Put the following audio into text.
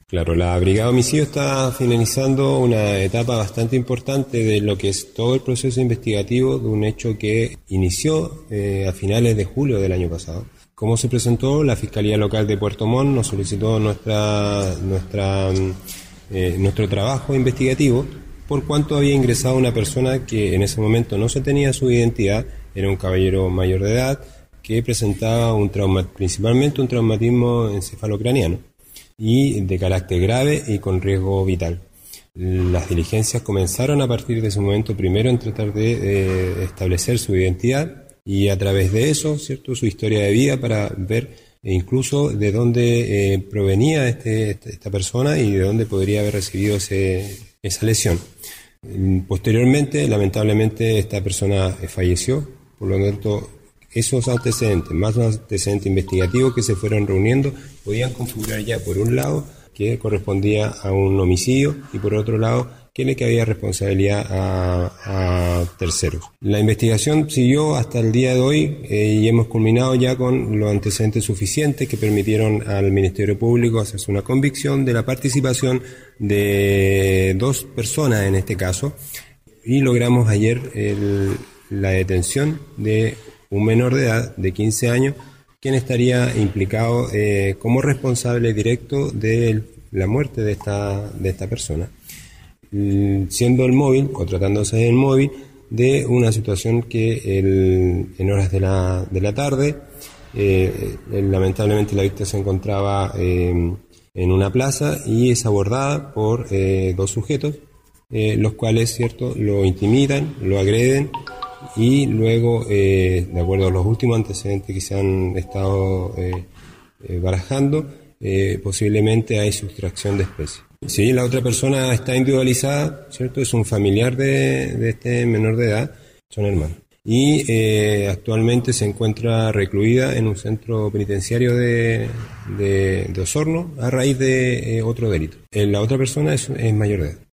Claro, la Brigada de Homicidio está finalizando una etapa bastante importante de lo que es todo el proceso investigativo de un hecho que inició a finales de julio del año pasado. Como se presentó, la Fiscalía Local de Puerto Montt nos solicitó nuestro trabajo investigativo por cuanto había ingresado una persona que en ese momento no se tenía su identidad, era un caballero mayor de edad que presentaba principalmente un traumatismo encefalocraniano y de carácter grave y con riesgo vital. Las diligencias comenzaron a partir de ese momento primero en tratar de establecer su identidad y a través de eso, ¿cierto?, su historia de vida para ver incluso de dónde provenía esta persona y de dónde podría haber recibido esa lesión. Posteriormente, lamentablemente, esta persona falleció, por lo tanto, esos antecedentes, más los antecedentes investigativos que se fueron reuniendo, podían configurar ya, por un lado, que correspondía a un homicidio y por otro lado, que le cabía responsabilidad a terceros. La investigación siguió hasta el día de hoy y hemos culminado ya con los antecedentes suficientes que permitieron al Ministerio Público hacerse una convicción de la participación de 2 personas en este caso y logramos ayer la detención de un menor de edad de 15 años, quien estaría implicado como responsable directo de la muerte de esta persona, siendo el móvil, o tratándose del móvil, de una situación que en horas de la tarde, lamentablemente la víctima se encontraba en una plaza y es abordada por 2 sujetos, los cuales, ¿cierto?, lo intimidan, lo agreden, y luego, de acuerdo a los últimos antecedentes que se han estado barajando, posiblemente hay sustracción de especie. Sí, la otra persona está individualizada, ¿cierto? Es un familiar de este menor de edad, son hermanos. Y actualmente se encuentra recluida en un centro penitenciario de Osorno a raíz de otro delito. La otra persona es mayor de edad.